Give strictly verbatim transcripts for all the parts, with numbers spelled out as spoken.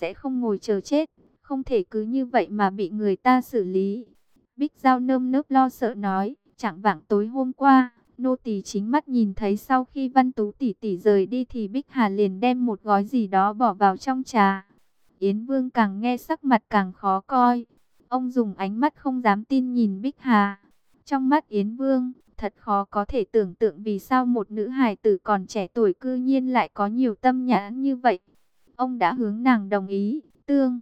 sẽ không ngồi chờ chết, không thể cứ như vậy mà bị người ta xử lý. Bích Giao nơm nớp lo sợ nói, chạng vạng tối hôm qua, nô tỳ chính mắt nhìn thấy sau khi Văn Tú tỷ tỷ rời đi thì Bích Hà liền đem một gói gì đó bỏ vào trong trà. Yến Vương càng nghe sắc mặt càng khó coi. Ông dùng ánh mắt không dám tin nhìn Bích Hà. Trong mắt Yến Vương, thật khó có thể tưởng tượng vì sao một nữ hài tử còn trẻ tuổi cư nhiên lại có nhiều tâm nhãn như vậy. Ông đã hướng nàng đồng ý, tương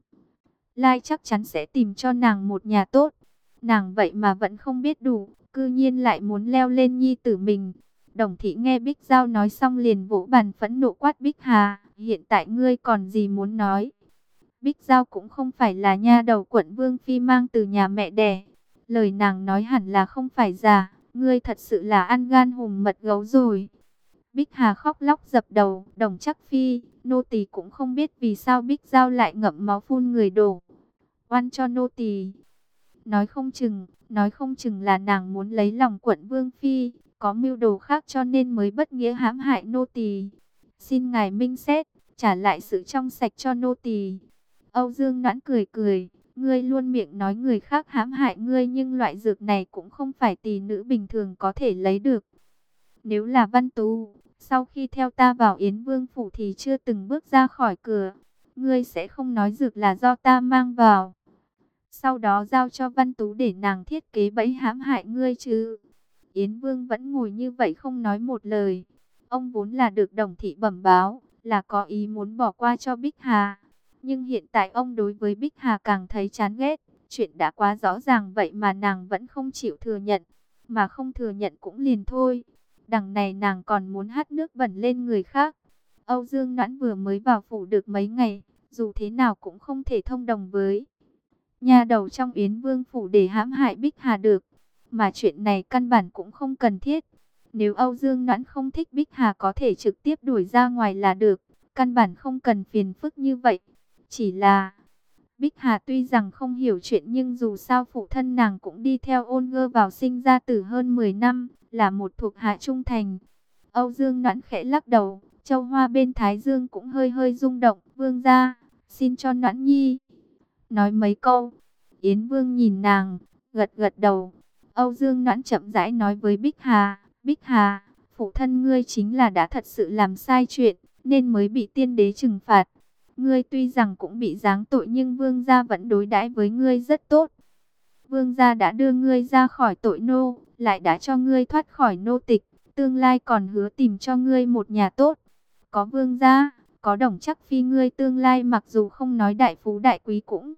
lai chắc chắn sẽ tìm cho nàng một nhà tốt. Nàng vậy mà vẫn không biết đủ, cư nhiên lại muốn leo lên nhi tử mình. Đồng Thị nghe Bích Giao nói xong liền vỗ bàn phẫn nộ quát Bích Hà, hiện tại ngươi còn gì muốn nói? Bích Giao cũng không phải là nha đầu quận Vương Phi mang từ nhà mẹ đẻ. Lời nàng nói hẳn là không phải giả, ngươi thật sự là ăn gan hùm mật gấu rồi. Bích Hà khóc lóc dập đầu, Đồng Chắc Phi, nô tỳ cũng không biết vì sao Bích Giao lại ngậm máu phun người đổ oan cho nô tỳ. Nói không chừng, nói không chừng là nàng muốn lấy lòng quận Vương Phi, có mưu đồ khác cho nên mới bất nghĩa hãm hại nô tỳ. Xin ngài minh xét, trả lại sự trong sạch cho nô tỳ. Âu Dương Noãn cười cười, ngươi luôn miệng nói người khác hãm hại ngươi nhưng loại dược này cũng không phải tỳ nữ bình thường có thể lấy được. Nếu là Văn Tú, sau khi theo ta vào Yến Vương phủ thì chưa từng bước ra khỏi cửa, ngươi sẽ không nói dược là do ta mang vào. Sau đó giao cho Văn Tú để nàng thiết kế bẫy hãm hại ngươi chứ. Yến Vương vẫn ngồi như vậy không nói một lời. Ông vốn là được Đồng Thị bẩm báo, là có ý muốn bỏ qua cho Bích Hà. Nhưng hiện tại ông đối với Bích Hà càng thấy chán ghét. Chuyện đã quá rõ ràng vậy mà nàng vẫn không chịu thừa nhận. Mà không thừa nhận cũng liền thôi. Đằng này nàng còn muốn hắt nước bẩn lên người khác. Âu Dương Noãn vừa mới vào phủ được mấy ngày, dù thế nào cũng không thể thông đồng với nha đầu trong Yến Vương phủ để hãm hại Bích Hà được. Mà chuyện này căn bản cũng không cần thiết. Nếu Âu Dương Noãn không thích Bích Hà có thể trực tiếp đuổi ra ngoài là được. Căn bản không cần phiền phức như vậy. Chỉ là Bích Hà tuy rằng không hiểu chuyện nhưng dù sao phụ thân nàng cũng đi theo Ôn Ngơ vào sinh ra tử hơn mười năm, là một thuộc hạ trung thành. Âu Dương Noãn khẽ lắc đầu, châu hoa bên Thái Dương cũng hơi hơi rung động. Vương gia, xin cho Noãn nhi nói mấy câu. Yến Vương nhìn nàng, gật gật đầu. Âu Dương Noãn chậm rãi nói với Bích Hà, Bích Hà, phụ thân ngươi chính là đã thật sự làm sai chuyện, nên mới bị tiên đế trừng phạt. Ngươi tuy rằng cũng bị giáng tội nhưng vương gia vẫn đối đãi với ngươi rất tốt. Vương gia đã đưa ngươi ra khỏi tội nô, lại đã cho ngươi thoát khỏi nô tịch, tương lai còn hứa tìm cho ngươi một nhà tốt. Có vương gia, có Đồng Chắc Phi ngươi tương lai mặc dù không nói đại phú đại quý cũng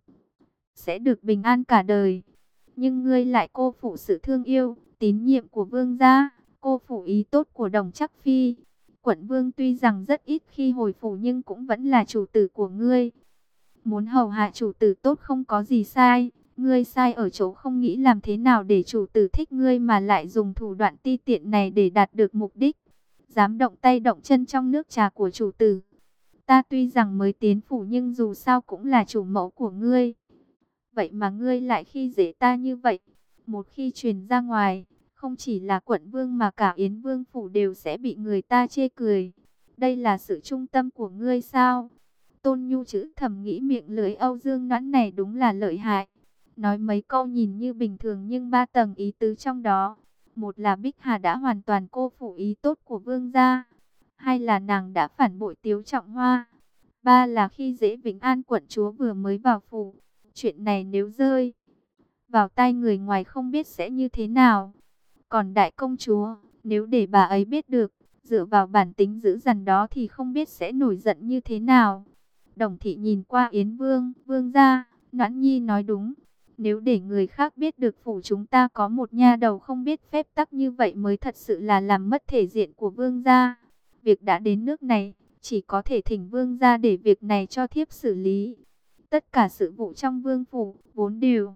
sẽ được bình an cả đời. Nhưng ngươi lại cô phụ sự thương yêu, tín nhiệm của vương gia, cô phụ ý tốt của Đồng Chắc Phi. Quận Vương tuy rằng rất ít khi hồi phủ nhưng cũng vẫn là chủ tử của ngươi. Muốn hầu hạ chủ tử tốt không có gì sai. Ngươi sai ở chỗ không nghĩ làm thế nào để chủ tử thích ngươi mà lại dùng thủ đoạn ti tiện này để đạt được mục đích. Dám động tay động chân trong nước trà của chủ tử. Ta tuy rằng mới tiến phủ nhưng dù sao cũng là chủ mẫu của ngươi. Vậy mà ngươi lại khi dễ ta như vậy. Một khi truyền ra ngoài, không chỉ là quận vương mà cả Yến Vương phủ đều sẽ bị người ta chê cười. Đây là sự trung tâm của ngươi sao? Tôn Nhu chữ thầm nghĩ miệng lưỡi Âu Dương Noãn này đúng là lợi hại. Nói mấy câu nhìn như bình thường nhưng ba tầng ý tứ trong đó. Một là Bích Hà đã hoàn toàn cô phụ ý tốt của vương gia. Hai là nàng đã phản bội Tiếu Trọng Hoa. Ba là khi dễ Vĩnh An quận chúa vừa mới vào phủ. Chuyện này nếu rơi vào tai người ngoài không biết sẽ như thế nào. Còn đại công chúa, nếu để bà ấy biết được, dựa vào bản tính dữ dằn đó thì không biết sẽ nổi giận như thế nào. Đồng Thị nhìn qua Yến Vương, vương gia, Noãn Nhi nói đúng. Nếu để người khác biết được phủ chúng ta có một nha đầu không biết phép tắc như vậy mới thật sự là làm mất thể diện của vương gia. Việc đã đến nước này, chỉ có thể thỉnh vương gia để việc này cho thiếp xử lý. Tất cả sự vụ trong vương phủ, vốn đều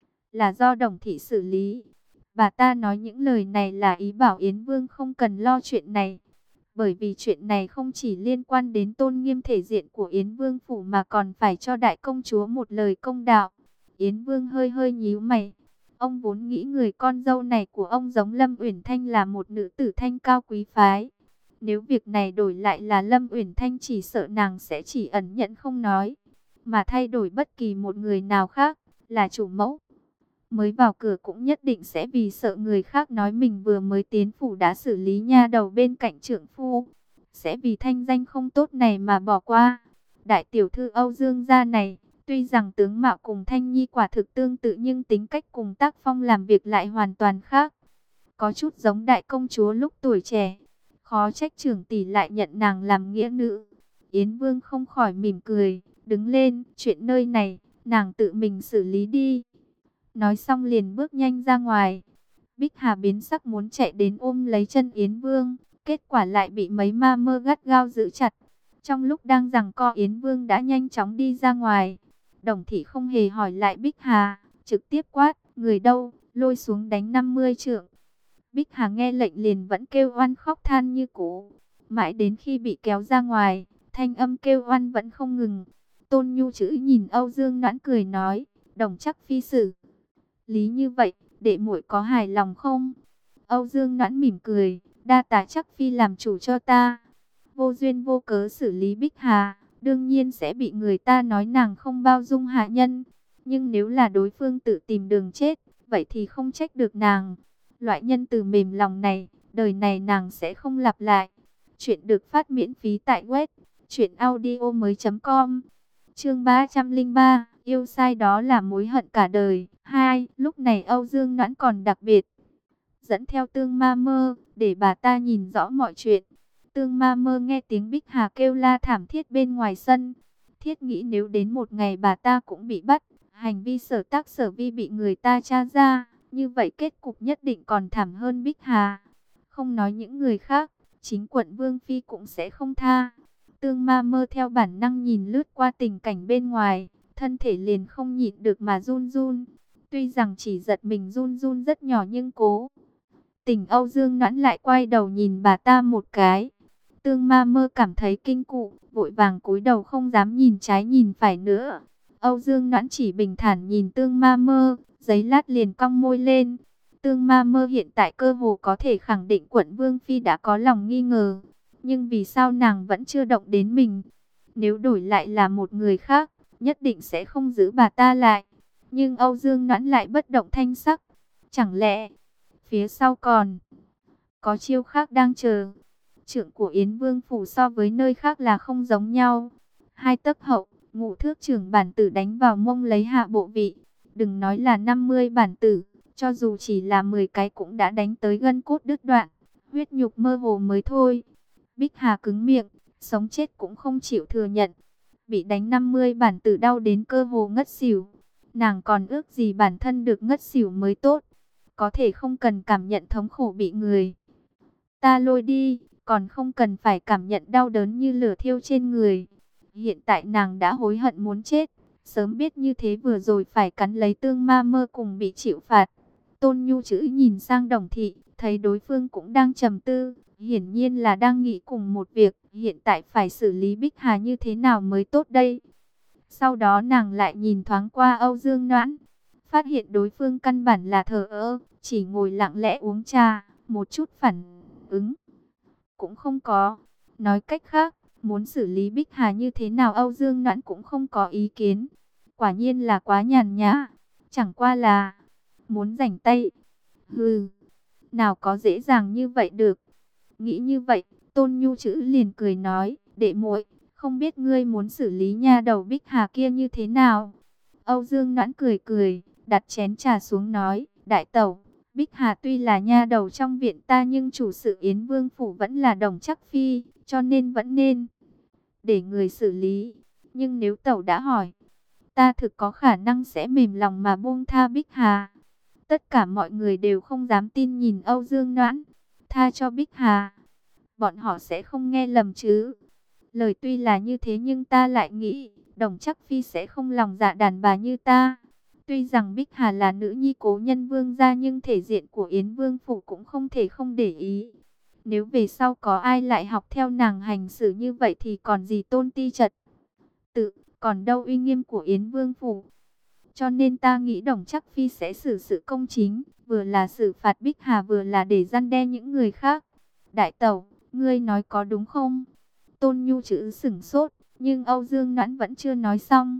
là do Đồng Thị xử lý. Bà ta nói những lời này là ý bảo Yến Vương không cần lo chuyện này. Bởi vì chuyện này không chỉ liên quan đến tôn nghiêm thể diện của Yến Vương phủ mà còn phải cho đại công chúa một lời công đạo. Yến Vương hơi hơi nhíu mày. Ông vốn nghĩ người con dâu này của ông giống Lâm Uyển Thanh là một nữ tử thanh cao quý phái. Nếu việc này đổi lại là Lâm Uyển Thanh chỉ sợ nàng sẽ chỉ ẩn nhẫn không nói. mà thay đổi bất kỳ một người nào khác, là chủ mẫu. Mới vào cửa cũng nhất định sẽ vì sợ người khác nói mình vừa mới tiến phủ đã xử lý nha đầu bên cạnh trưởng phu. Sẽ vì thanh danh không tốt này mà bỏ qua. Đại tiểu thư Âu Dương gia này, tuy rằng tướng mạo cùng Thanh Nhi quả thực tương tự nhưng tính cách cùng tác phong làm việc lại hoàn toàn khác. Có chút giống đại công chúa lúc tuổi trẻ. Khó trách trưởng tỷ lại nhận nàng làm nghĩa nữ. Yến Vương không khỏi mỉm cười, đứng lên, chuyện nơi này, nàng tự mình xử lý đi. Nói xong liền bước nhanh ra ngoài. Bích Hà biến sắc muốn chạy đến ôm lấy chân Yến Vương, kết quả lại bị mấy ma mơ gắt gao giữ chặt. Trong lúc đang giằng co Yến Vương đã nhanh chóng đi ra ngoài. Đồng Thị không hề hỏi lại Bích Hà, trực tiếp quát, người đâu, lôi xuống đánh năm mươi trượng. Bích Hà nghe lệnh liền vẫn kêu oan khóc than như cũ. Mãi đến khi bị kéo ra ngoài, thanh âm kêu oan vẫn không ngừng. Tôn Nhu chữ nhìn Âu Dương Noãn cười nói, Đồng chắc phi xử lý như vậy, đệ muội có hài lòng không? Âu Dương Noãn mỉm cười, đa tạ chắc phi làm chủ cho ta. Vô duyên vô cớ xử lý Bích Hà, đương nhiên sẽ bị người ta nói nàng không bao dung hạ nhân. Nhưng nếu là đối phương tự tìm đường chết, vậy thì không trách được nàng. Loại nhân từ mềm lòng này, đời này nàng sẽ không lặp lại. Chuyện được phát miễn phí tại web truyện audio mới chấm com. Chương ba trăm lẻ ba, yêu sai đó là mối hận cả đời. Hai, lúc này Âu Dương Noãn còn đặc biệt dẫn theo Tương Ma Mơ để bà ta nhìn rõ mọi chuyện. Tương Ma Mơ nghe tiếng Bích Hà kêu la thảm thiết bên ngoài sân, thiết nghĩ nếu đến một ngày bà ta cũng bị bắt, hành vi sở tác sở vi bị người ta tra ra, như vậy kết cục nhất định còn thảm hơn Bích Hà. Không nói những người khác, chính quận Vương Phi cũng sẽ không tha. Tương Ma Mơ theo bản năng nhìn lướt qua tình cảnh bên ngoài, thân thể liền không nhịn được mà run run. Tuy rằng chỉ giật mình run run rất nhỏ nhưng cố tình Âu Dương Noãn lại quay đầu nhìn bà ta một cái. Tương Ma Mơ cảm thấy kinh cụ, vội vàng cúi đầu không dám nhìn trái nhìn phải nữa. Âu Dương Noãn chỉ bình thản nhìn Tương Ma Mơ, giấy lát liền cong môi lên. Tương Ma Mơ hiện tại cơ hồ có thể khẳng định quận Vương Phi đã có lòng nghi ngờ. Nhưng vì sao nàng vẫn chưa động đến mình? Nếu đổi lại là một người khác, nhất định sẽ không giữ bà ta lại. Nhưng Âu Dương Noãn lại bất động thanh sắc. Chẳng lẽ phía sau còn có chiêu khác đang chờ? Trưởng của Yến Vương phủ so với nơi khác là không giống nhau. Hai tấc hậu, ngũ thước trưởng bản tử đánh vào mông lấy hạ bộ vị. Đừng nói là năm mươi bản tử, cho dù chỉ là mười cái cũng đã đánh tới gân cốt đứt đoạn, huyết nhục mơ hồ mới thôi. Bích Hà cứng miệng, sống chết cũng không chịu thừa nhận. Bị đánh năm mươi bản tử đau đến cơ hồ ngất xỉu. Nàng còn ước gì bản thân được ngất xỉu mới tốt. Có thể không cần cảm nhận thống khổ bị người ta lôi đi, còn không cần phải cảm nhận đau đớn như lửa thiêu trên người. Hiện tại nàng đã hối hận muốn chết, sớm biết như thế vừa rồi phải cắn lấy Tương Ma Mơ cùng bị chịu phạt. Tôn Nhu chữ nhìn sang Đồng Thị, thấy đối phương cũng đang trầm tư, hiển nhiên là đang nghĩ cùng một việc, hiện tại phải xử lý Bích Hà như thế nào mới tốt đây. Sau đó nàng lại nhìn thoáng qua Âu Dương Noãn, phát hiện đối phương căn bản là thờ ơ, chỉ ngồi lặng lẽ uống trà, một chút phản ứng cũng không có. Nói cách khác, muốn xử lý Bích Hà như thế nào Âu Dương Noãn cũng không có ý kiến. Quả nhiên là quá nhàn nhã, chẳng qua là muốn rảnh tay. Hừ, nào có dễ dàng như vậy được. Nghĩ như vậy, Tôn Nhu chữ liền cười nói, đệ muội, không biết ngươi muốn xử lý nha đầu Bích Hà kia như thế nào? Âu Dương Noãn cười cười, đặt chén trà xuống nói, đại tẩu, Bích Hà tuy là nha đầu trong viện ta nhưng chủ sự Yến Vương phủ vẫn là Đồng Chắc phi, cho nên vẫn nên để người xử lý. Nhưng nếu tẩu đã hỏi, ta thực có khả năng sẽ mềm lòng mà buông tha Bích Hà. Tất cả mọi người đều không dám tin nhìn Âu Dương Noãn, tha cho Bích Hà. Bọn họ sẽ không nghe lầm chứ? Lời tuy là như thế nhưng ta lại nghĩ, Đồng Chắc phi sẽ không lòng dạ đàn bà như ta. Tuy rằng Bích Hà là nữ nhi cố nhân Vương gia nhưng thể diện của Yến Vương phủ cũng không thể không để ý. Nếu về sau có ai lại học theo nàng hành xử như vậy thì còn gì tôn ti trật tự, còn đâu uy nghiêm của Yến Vương phủ. Cho nên ta nghĩ Đồng Chắc phi sẽ xử sự công chính, vừa là xử phạt Bích Hà vừa là để răn đe những người khác. Đại tẩu, ngươi nói có đúng không? Tôn Nhu chữ sửng sốt, nhưng Âu Dương Noãn vẫn chưa nói xong.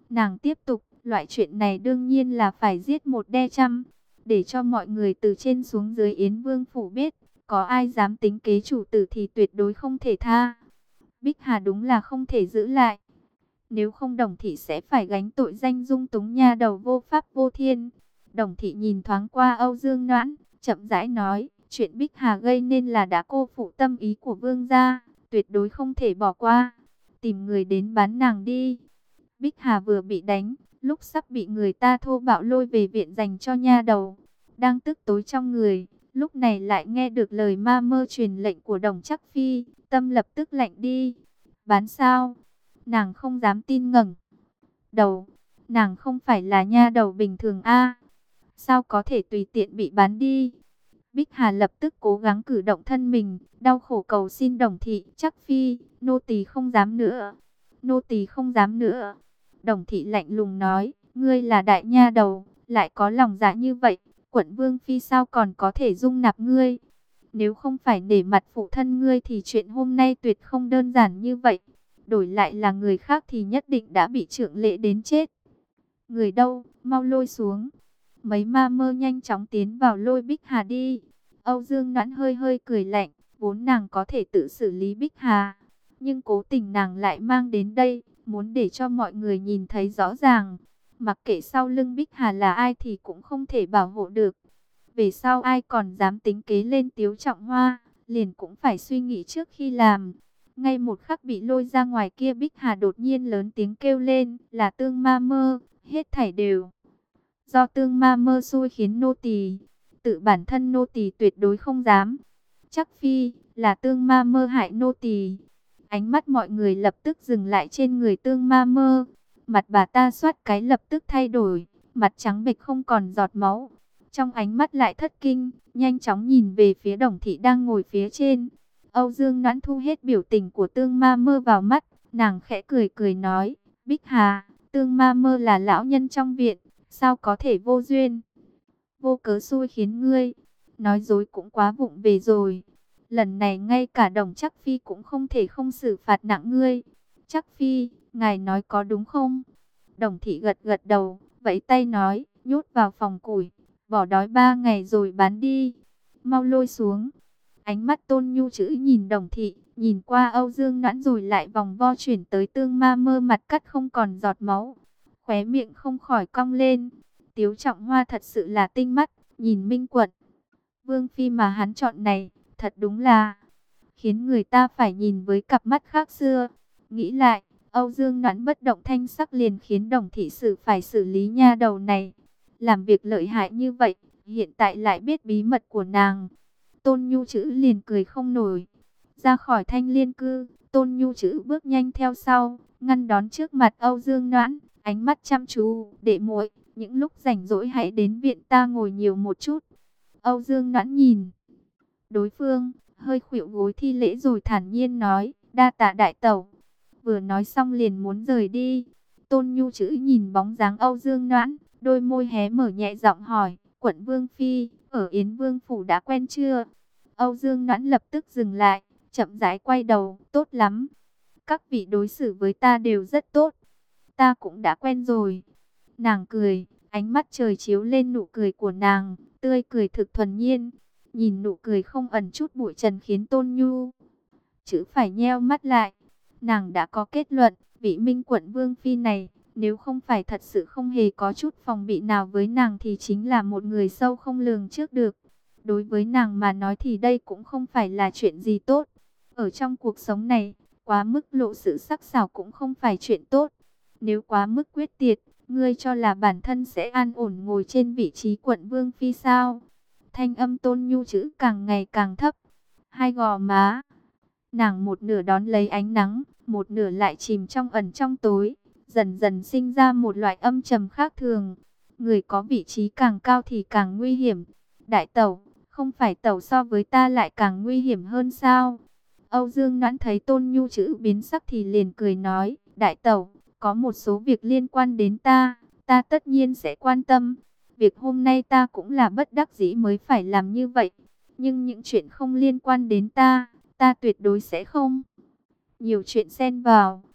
Nàng tiếp tục, loại chuyện này đương nhiên là phải giết một đe trăm, để cho mọi người từ trên xuống dưới Yến Vương phủ biết, có ai dám tính kế chủ tử thì tuyệt đối không thể tha. Bích Hà đúng là không thể giữ lại. Nếu không Đồng Thị sẽ phải gánh tội danh dung túng nha đầu vô pháp vô thiên. Đồng Thị nhìn thoáng qua Âu Dương Noãn, chậm rãi nói, chuyện Bích Hà gây nên là đã cô phụ tâm ý của vương gia, tuyệt đối không thể bỏ qua. Tìm người đến bán nàng đi. Bích Hà vừa bị đánh, lúc sắp bị người ta thô bạo lôi về viện dành cho nha đầu, đang tức tối trong người, lúc này lại nghe được lời ma mơ truyền lệnh của Đồng Chắc Phi, tâm lập tức lạnh đi. Bán sao? Nàng không dám tin ngẩng đầu, nàng không phải là nha đầu bình thường a, sao có thể tùy tiện bị bán đi? Bích Hà lập tức cố gắng cử động thân mình, đau khổ cầu xin Đồng Thị, Chắc Phi, nô tỳ không dám nữa, nô tỳ không dám nữa. Đồng Thị lạnh lùng nói, ngươi là đại nha đầu, lại có lòng dạ như vậy, quận vương phi sao còn có thể dung nạp ngươi? Nếu không phải nể mặt phụ thân ngươi thì chuyện hôm nay tuyệt không đơn giản như vậy. Đổi lại là người khác thì nhất định đã bị trượng lệ đến chết. Người đâu, mau lôi xuống. Mấy ma mơ nhanh chóng tiến vào lôi Bích Hà đi. Âu Dương Noãn hơi hơi cười lạnh, vốn nàng có thể tự xử lý Bích Hà, nhưng cố tình nàng lại mang đến đây, muốn để cho mọi người nhìn thấy rõ ràng. Mặc kệ sau lưng Bích Hà là ai thì cũng không thể bảo hộ được. Về sau ai còn dám tính kế lên Tiếu Trọng Hoa, liền cũng phải suy nghĩ trước khi làm. Ngay một khắc bị lôi ra ngoài kia, Bích Hà đột nhiên lớn tiếng kêu lên, là Tương Ma Mơ, hết thảy đều do Tương Ma Mơ xui khiến nô tỳ, tự bản thân nô tỳ tuyệt đối không dám. Chắc Phi, là Tương Ma Mơ hại nô tỳ. Ánh mắt mọi người lập tức dừng lại trên người Tương Ma Mơ. Mặt bà ta xoát cái lập tức thay đổi, mặt trắng bệch không còn giọt máu. Trong ánh mắt lại thất kinh, nhanh chóng nhìn về phía Đồng Thị đang ngồi phía trên. Âu Dương Noãn thu hết biểu tình của Tương Ma Mơ vào mắt, nàng khẽ cười cười nói, Bích Hà, Tương Ma Mơ là lão nhân trong viện, sao có thể vô duyên, vô cớ xui khiến ngươi, nói dối cũng quá vụng về rồi. Lần này ngay cả Đồng Chắc Phi cũng không thể không xử phạt nặng ngươi. Chắc Phi, ngài nói có đúng không? Đồng Thị gật gật đầu, vẫy tay nói, nhốt vào phòng củi, bỏ đói ba ngày rồi bán đi, mau lôi xuống. Ánh mắt Tôn Nhu chữ nhìn Đồng Thị, nhìn qua Âu Dương Noãn rồi lại vòng vo chuyển tới Tương Ma Mơ, mặt cắt không còn giọt máu, khóe miệng không khỏi cong lên. Tiếu Trọng Hoa thật sự là tinh mắt, nhìn Minh Quận Vương phi mà hắn chọn này, thật đúng là khiến người ta phải nhìn với cặp mắt khác xưa. Nghĩ lại, Âu Dương Noãn bất động thanh sắc liền khiến Đồng Thị Sử phải xử lý nha đầu này. Làm việc lợi hại như vậy, hiện tại lại biết bí mật của nàng. Tôn Nhu chữ liền cười không nổi. Ra khỏi Thanh Liên cư, Tôn Nhu chữ bước nhanh theo sau, ngăn đón trước mặt Âu Dương Noãn, ánh mắt chăm chú, đệ muội, những lúc rảnh rỗi hãy đến viện ta ngồi nhiều một chút. Âu Dương Noãn nhìn đối phương, hơi khuỵu gối thi lễ rồi thản nhiên nói, đa tạ đại tẩu. Vừa nói xong liền muốn rời đi. Tôn Nhu chữ nhìn bóng dáng Âu Dương Noãn, đôi môi hé mở nhẹ giọng hỏi, quận Vương phi, ở Yến Vương phủ đã quen chưa? Âu Dương Noãn lập tức dừng lại, chậm rãi quay đầu, tốt lắm. Các vị đối xử với ta đều rất tốt, ta cũng đã quen rồi. Nàng cười, ánh mắt trời chiếu lên nụ cười của nàng, tươi cười thực thuần nhiên. Nhìn nụ cười không ẩn chút bụi trần khiến Tôn Nhu chữ phải nheo mắt lại. Nàng đã có kết luận, vị Minh Quận Vương phi này, nếu không phải thật sự không hề có chút phòng bị nào với nàng thì chính là một người sâu không lường trước được. Đối với nàng mà nói thì đây cũng không phải là chuyện gì tốt. Ở trong cuộc sống này, quá mức lộ sự sắc sảo cũng không phải chuyện tốt. Nếu quá mức quyết tiệt, ngươi cho là bản thân sẽ an ổn ngồi trên vị trí quận Vương phi sao? Thanh âm Tôn Nhu chữ càng ngày càng thấp. Hai gò má nàng một nửa đón lấy ánh nắng, một nửa lại chìm trong ẩn trong tối, dần dần sinh ra một loại âm trầm khác thường. Người có vị trí càng cao thì càng nguy hiểm. Đại tẩu, không phải tẩu so với ta lại càng nguy hiểm hơn sao? Âu Dương Noãn thấy Tôn Nhu chữ biến sắc thì liền cười nói, đại tẩu, có một số việc liên quan đến ta, ta tất nhiên sẽ quan tâm. Việc hôm nay ta cũng là bất đắc dĩ mới phải làm như vậy. Nhưng những chuyện không liên quan đến ta, ta tuyệt đối sẽ không nhiều chuyện xen vào.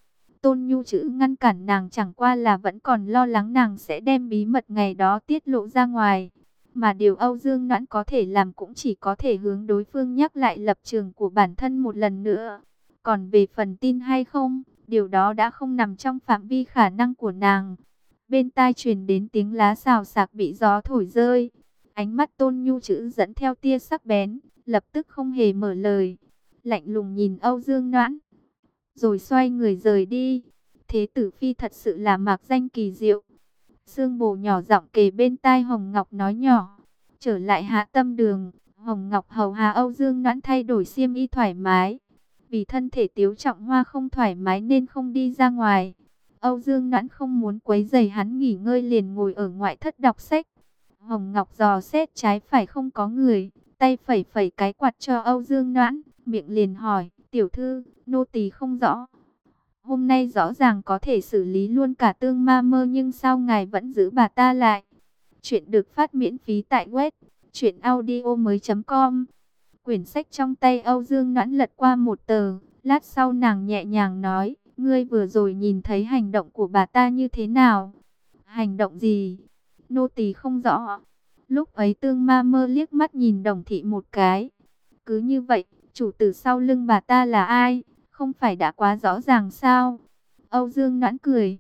Tôn Nhu Chữ ngăn cản nàng chẳng qua là vẫn còn lo lắng nàng sẽ đem bí mật ngày đó tiết lộ ra ngoài. Mà điều Âu Dương Noãn có thể làm cũng chỉ có thể hướng đối phương nhắc lại lập trường của bản thân một lần nữa. Còn về phần tin hay không, điều đó đã không nằm trong phạm vi khả năng của nàng. Bên tai truyền đến tiếng lá xào xạc bị gió thổi rơi. Ánh mắt Tôn Nhu Chữ dẫn theo tia sắc bén, lập tức không hề mở lời. Lạnh lùng nhìn Âu Dương Noãn, rồi xoay người rời đi. Thế tử phi thật sự là mạc danh kỳ diệu. Sương Bồ nhỏ giọng kề bên tai Hồng Ngọc nói nhỏ. Trở lại Hạ Tâm Đường, Hồng Ngọc hầu hạ Âu Dương Noãn thay đổi xiêm y thoải mái. Vì thân thể Tiếu Trọng Hoa không thoải mái nên không đi ra ngoài. Âu Dương Noãn không muốn quấy rầy hắn nghỉ ngơi liền ngồi ở ngoại thất đọc sách. Hồng Ngọc dò xét trái phải không có người, tay phẩy phẩy cái quạt cho Âu Dương Noãn, miệng liền hỏi, tiểu thư, nô tỳ không rõ. Hôm nay rõ ràng có thể xử lý luôn cả Tương Ma Mơ nhưng sao ngài vẫn giữ bà ta lại? Chuyện được phát miễn phí tại web truyện audio mới chấm com. Quyển sách trong tay Âu Dương Noãn lật qua một tờ, lát sau nàng nhẹ nhàng nói, ngươi vừa rồi nhìn thấy hành động của bà ta như thế nào? Hành động gì? Nô tỳ không rõ. Lúc ấy Tương Ma Mơ liếc mắt nhìn Đồng thị một cái. Cứ như vậy, chủ tử sau lưng bà ta là ai? Không phải đã quá rõ ràng sao? Âu Dương Noãn cười.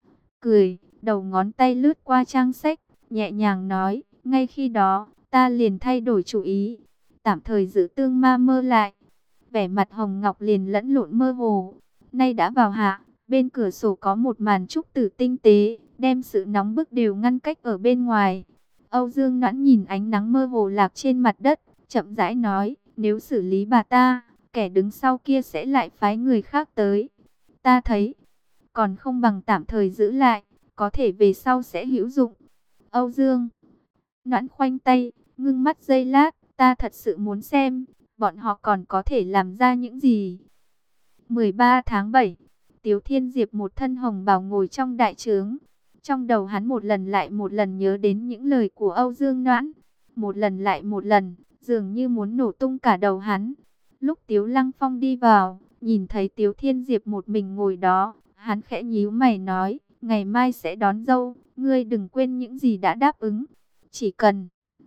Cười, đầu ngón tay lướt qua trang sách, nhẹ nhàng nói, ngay khi đó, ta liền thay đổi chủ ý, tạm thời giữ Tương Ma Mơ lại. Vẻ mặt Hồng Ngọc liền lẫn lộn mơ hồ. Nay đã vào hạ, bên cửa sổ có một màn trúc tử tinh tế, đem sự nóng bức đều ngăn cách ở bên ngoài. Âu Dương Noãn nhìn ánh nắng mơ hồ lạc trên mặt đất, chậm rãi nói, nếu xử lý bà ta, kẻ đứng sau kia sẽ lại phái người khác tới. Ta thấy, còn không bằng tạm thời giữ lại, có thể về sau sẽ hữu dụng. Âu Dương Noãn khoanh tay, ngưng mắt giây lát, ta thật sự muốn xem, bọn họ còn có thể làm ra những gì. mười ba tháng bảy, Tiếu Thiên Diệp một thân hồng bào ngồi trong đại trướng. Trong đầu hắn một lần lại một lần nhớ đến những lời của Âu Dương Noãn. Một lần lại một lần, dường như muốn nổ tung cả đầu hắn. Lúc Tiếu Lăng Phong đi vào, nhìn thấy Tiếu Thiên Diệp một mình ngồi đó, hắn khẽ nhíu mày nói, ngày mai sẽ đón dâu, ngươi đừng quên những gì đã đáp ứng. Chỉ cần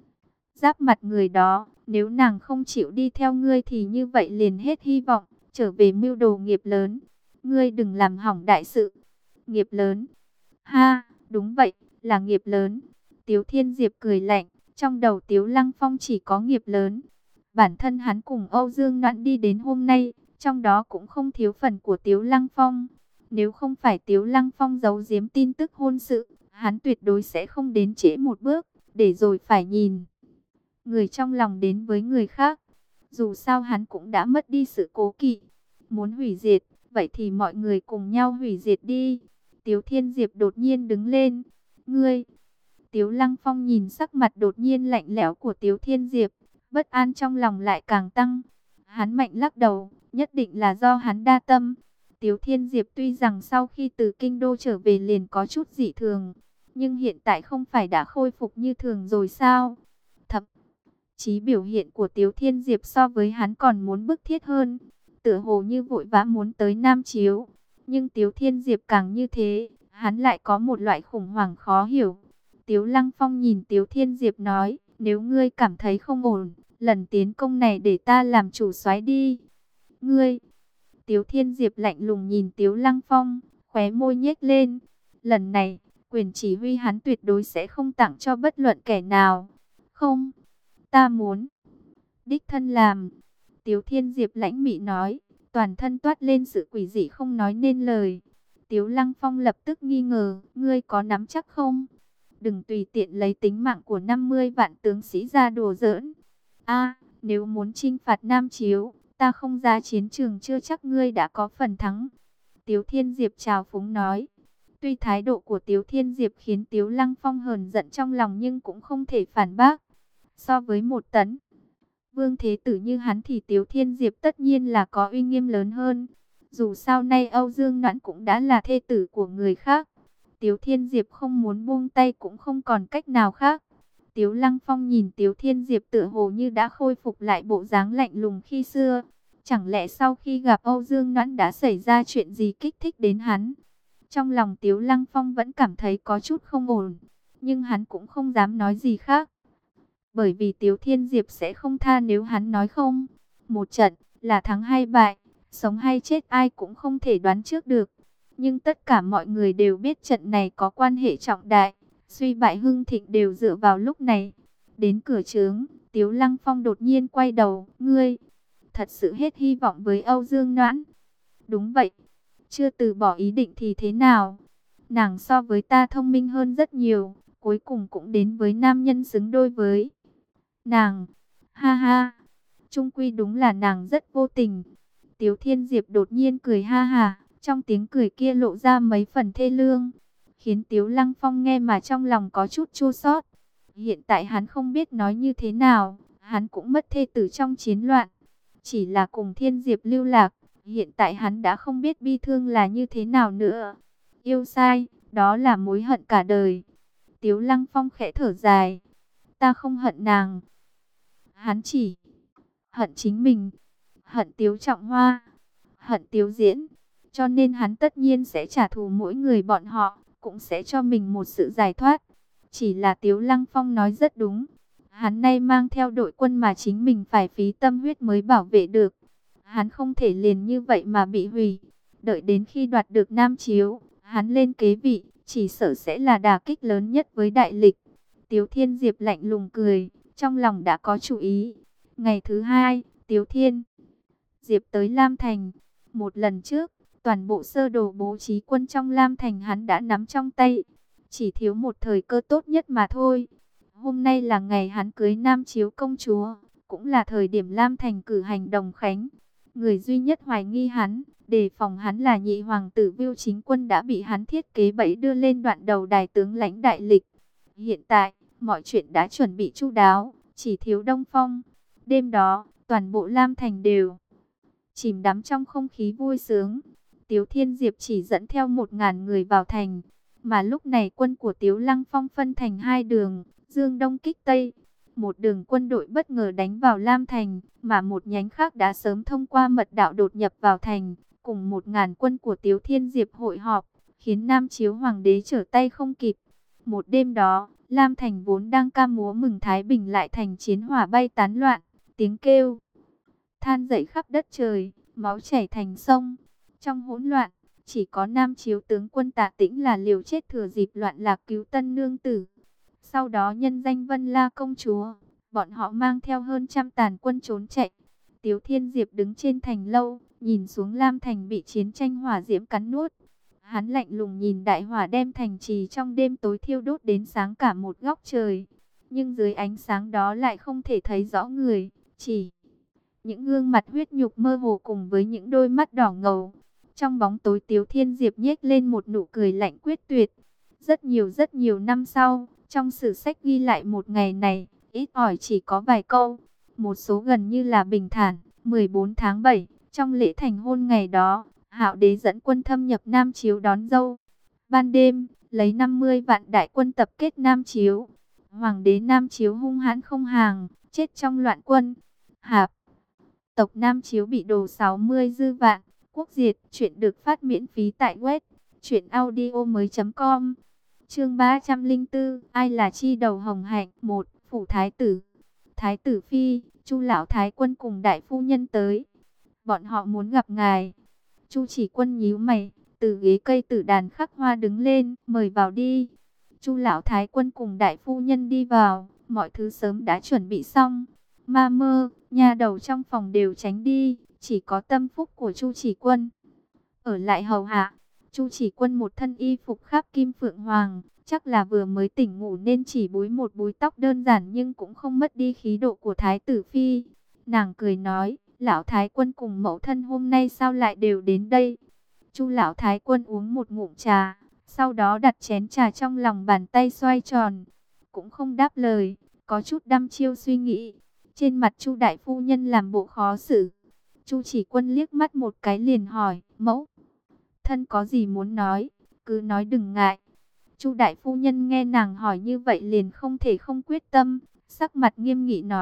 giáp mặt người đó, nếu nàng không chịu đi theo ngươi thì như vậy liền hết hy vọng, trở về mưu đồ nghiệp lớn. Ngươi đừng làm hỏng đại sự. Nghiệp lớn? Ha, đúng vậy, là nghiệp lớn. Tiếu Thiên Diệp cười lạnh, trong đầu Tiếu Lăng Phong chỉ có nghiệp lớn. Bản thân hắn cùng Âu Dương Noãn đi đến hôm nay, trong đó cũng không thiếu phần của Tiếu Lăng Phong. Nếu không phải Tiếu Lăng Phong giấu giếm tin tức hôn sự, hắn tuyệt đối sẽ không đến trễ một bước, để rồi phải nhìn người trong lòng đến với người khác. Dù sao hắn cũng đã mất đi sự cố kỵ. Muốn hủy diệt, vậy thì mọi người cùng nhau hủy diệt đi. Tiếu Thiên Diệp đột nhiên đứng lên. Ngươi! Tiếu Lăng Phong nhìn sắc mặt đột nhiên lạnh lẽo của Tiếu Thiên Diệp, bất an trong lòng lại càng tăng. Hắn mạnh lắc đầu, nhất định là do hắn đa tâm. Tiếu Thiên Diệp tuy rằng sau khi từ kinh đô trở về liền có chút dị thường, nhưng hiện tại không phải đã khôi phục như thường rồi sao? Thậm chí biểu hiện của Tiếu Thiên Diệp so với hắn còn muốn bức thiết hơn, tựa hồ như vội vã muốn tới Nam Chiếu. Nhưng Tiếu Thiên Diệp càng như thế, hắn lại có một loại khủng hoảng khó hiểu. Tiếu Lăng Phong nhìn Tiếu Thiên Diệp nói, nếu ngươi cảm thấy không ổn, lần tiến công này để ta làm chủ soái đi. Ngươi! Tiếu Thiên Diệp lạnh lùng nhìn Tiếu Lăng Phong, khóe môi nhếch lên. Lần này, quyền chỉ huy hắn tuyệt đối sẽ không tặng cho bất luận kẻ nào. Không, ta muốn đích thân làm. Tiếu Thiên Diệp lãnh mị nói, toàn thân toát lên sự quỷ dị không nói nên lời. Tiếu Lăng Phong lập tức nghi ngờ, ngươi có nắm chắc không? Đừng tùy tiện lấy tính mạng của năm mươi vạn tướng sĩ ra đùa giỡn. A, nếu muốn chinh phạt Nam Chiếu, ta không ra chiến trường chưa chắc ngươi đã có phần thắng. Tiếu Thiên Diệp trào phúng nói. Tuy thái độ của Tiếu Thiên Diệp khiến Tiếu Lăng Phong hờn giận trong lòng nhưng cũng không thể phản bác. So với một tấn vương thế tử như hắn thì Tiếu Thiên Diệp tất nhiên là có uy nghiêm lớn hơn. Dù sao nay Âu Dương Noãn cũng đã là thê tử của người khác. Tiếu Thiên Diệp không muốn buông tay cũng không còn cách nào khác. Tiếu Lăng Phong nhìn Tiếu Thiên Diệp tựa hồ như đã khôi phục lại bộ dáng lạnh lùng khi xưa. Chẳng lẽ sau khi gặp Âu Dương Noãn đã xảy ra chuyện gì kích thích đến hắn? Trong lòng Tiếu Lăng Phong vẫn cảm thấy có chút không ổn, nhưng hắn cũng không dám nói gì khác. Bởi vì Tiếu Thiên Diệp sẽ không tha nếu hắn nói không. Một trận là thắng hay bại, sống hay chết ai cũng không thể đoán trước được. Nhưng tất cả mọi người đều biết trận này có quan hệ trọng đại, suy bại hưng thịnh đều dựa vào lúc này. Đến cửa trướng, Tiếu Lăng Phong đột nhiên quay đầu, ngươi, thật sự hết hy vọng với Âu Dương Noãn. Đúng vậy, chưa từ bỏ ý định thì thế nào? Nàng so với ta thông minh hơn rất nhiều, cuối cùng cũng đến với nam nhân xứng đôi với nàng. Ha ha, chung quy đúng là nàng rất vô tình. Tiếu Thiên Diệp đột nhiên cười ha ha, trong tiếng cười kia lộ ra mấy phần thê lương, khiến Tiếu Lăng Phong nghe mà trong lòng có chút chua xót. Hiện tại hắn không biết nói như thế nào, hắn cũng mất thê tử trong chiến loạn, chỉ là cùng Thiên Diệp lưu lạc. Hiện tại hắn đã không biết bi thương là như thế nào nữa. Yêu sai, đó là mối hận cả đời. Tiếu Lăng Phong khẽ thở dài. Ta không hận nàng. Hắn chỉ hận chính mình. Hận Tiếu Trọng Hoa. Hận Tiếu Diễn. Cho nên hắn tất nhiên sẽ trả thù mỗi người bọn họ. Cũng sẽ cho mình một sự giải thoát. Chỉ là Tiếu Lăng Phong nói rất đúng. Hắn nay mang theo đội quân mà chính mình phải phí tâm huyết mới bảo vệ được. Hắn không thể liền như vậy mà bị hủy. Đợi đến khi đoạt được Nam Chiếu, hắn lên kế vị, chỉ sợ sẽ là đả kích lớn nhất với đại lịch. Tiếu Thiên Diệp lạnh lùng cười, trong lòng đã có chủ ý. Ngày thứ hai, Tiếu Thiên Diệp tới Lam Thành. Một lần trước, toàn bộ sơ đồ bố trí quân trong Lam Thành hắn đã nắm trong tay. Chỉ thiếu một thời cơ tốt nhất mà thôi. Hôm nay là ngày hắn cưới Nam Chiếu công chúa, cũng là thời điểm Lam Thành cử hành đồng khánh. Người duy nhất hoài nghi hắn, đề phòng hắn là nhị hoàng tử Viu Chính Quân đã bị hắn thiết kế bẫy đưa lên đoạn đầu đài tướng lãnh đại lịch. Hiện tại, mọi chuyện đã chuẩn bị chu đáo, chỉ thiếu Đông Phong. Đêm đó, toàn bộ Lam Thành đều chìm đắm trong không khí vui sướng. Tiếu Thiên Diệp chỉ dẫn theo một ngàn người vào thành, mà lúc này quân của Tiếu Lăng Phong phân thành hai đường, dương đông kích tây. Một đường quân đội bất ngờ đánh vào Lam Thành, mà một nhánh khác đã sớm thông qua mật đạo đột nhập vào thành, cùng một ngàn quân của Tiếu Thiên Diệp hội họp, khiến Nam Chiếu Hoàng đế trở tay không kịp. Một đêm đó, Lam Thành vốn đang ca múa mừng Thái Bình lại thành chiến hỏa bay tán loạn, tiếng kêu than dậy khắp đất trời, máu chảy thành sông. Trong hỗn loạn, chỉ có Nam Chiếu tướng quân Tạ Tĩnh là liều chết thừa dịp loạn lạc cứu tân nương tử. Sau đó nhân danh Vân La công chúa, bọn họ mang theo hơn trăm tàn quân trốn chạy. Tiếu Thiên Diệp đứng trên thành lâu, nhìn xuống Lam Thành bị chiến tranh hỏa diễm cắn nuốt. Hắn lạnh lùng nhìn đại hỏa đem thành trì trong đêm tối thiêu đốt đến sáng cả một góc trời. Nhưng dưới ánh sáng đó lại không thể thấy rõ người, chỉ những gương mặt huyết nhục mơ hồ cùng với những đôi mắt đỏ ngầu. Trong bóng tối Tiếu Thiên Diệp nhếch lên một nụ cười lạnh quyết tuyệt. Rất nhiều rất nhiều năm sau, trong sử sách ghi lại một ngày này, ít ỏi chỉ có vài câu. Một số gần như là bình thản. mười bốn tháng bảy, trong lễ thành hôn ngày đó, Hạo đế dẫn quân thâm nhập Nam Chiếu đón dâu. Ban đêm, lấy năm mươi vạn đại quân tập kết Nam Chiếu. Hoàng đế Nam Chiếu hung hãn không hàng, chết trong loạn quân. Hạp tộc Nam Chiếu bị đổ sáu mươi dư vạn, quốc diệt. Chuyện được phát miễn phí tại web truyện audio mới chấm com. Chương ba trăm lẻ bốn, ai là chi đầu hồng hạnh? Một, phủ thái tử. Thái tử phi, Chu lão thái quân cùng đại phu nhân tới. Bọn họ muốn gặp ngài. Chu Chỉ Quân nhíu mày, từ ghế cây tử đàn khắc hoa đứng lên, mời vào đi. Chu lão thái quân cùng đại phu nhân đi vào, mọi thứ sớm đã chuẩn bị xong. Ma Mơ, nha đầu trong phòng đều tránh đi, chỉ có tâm phúc của Chu Chỉ Quân ở lại hầu hạ. Chu Chỉ Quân một thân y phục khắp kim phượng hoàng, chắc là vừa mới tỉnh ngủ nên chỉ búi một búi tóc đơn giản nhưng cũng không mất đi khí độ của thái tử phi. Nàng cười nói, lão thái quân cùng mẫu thân hôm nay sao lại đều đến đây? Chu lão thái quân uống một ngụm trà, sau đó đặt chén trà trong lòng bàn tay xoay tròn, cũng không đáp lời, có chút đăm chiêu suy nghĩ. Trên mặt Chu đại phu nhân làm bộ khó xử. Chu Chỉ Quân liếc mắt một cái liền hỏi, mẫu thân có gì muốn nói, cứ nói đừng ngại. Chu đại phu nhân nghe nàng hỏi như vậy liền không thể không quyết tâm, sắc mặt nghiêm nghị nói,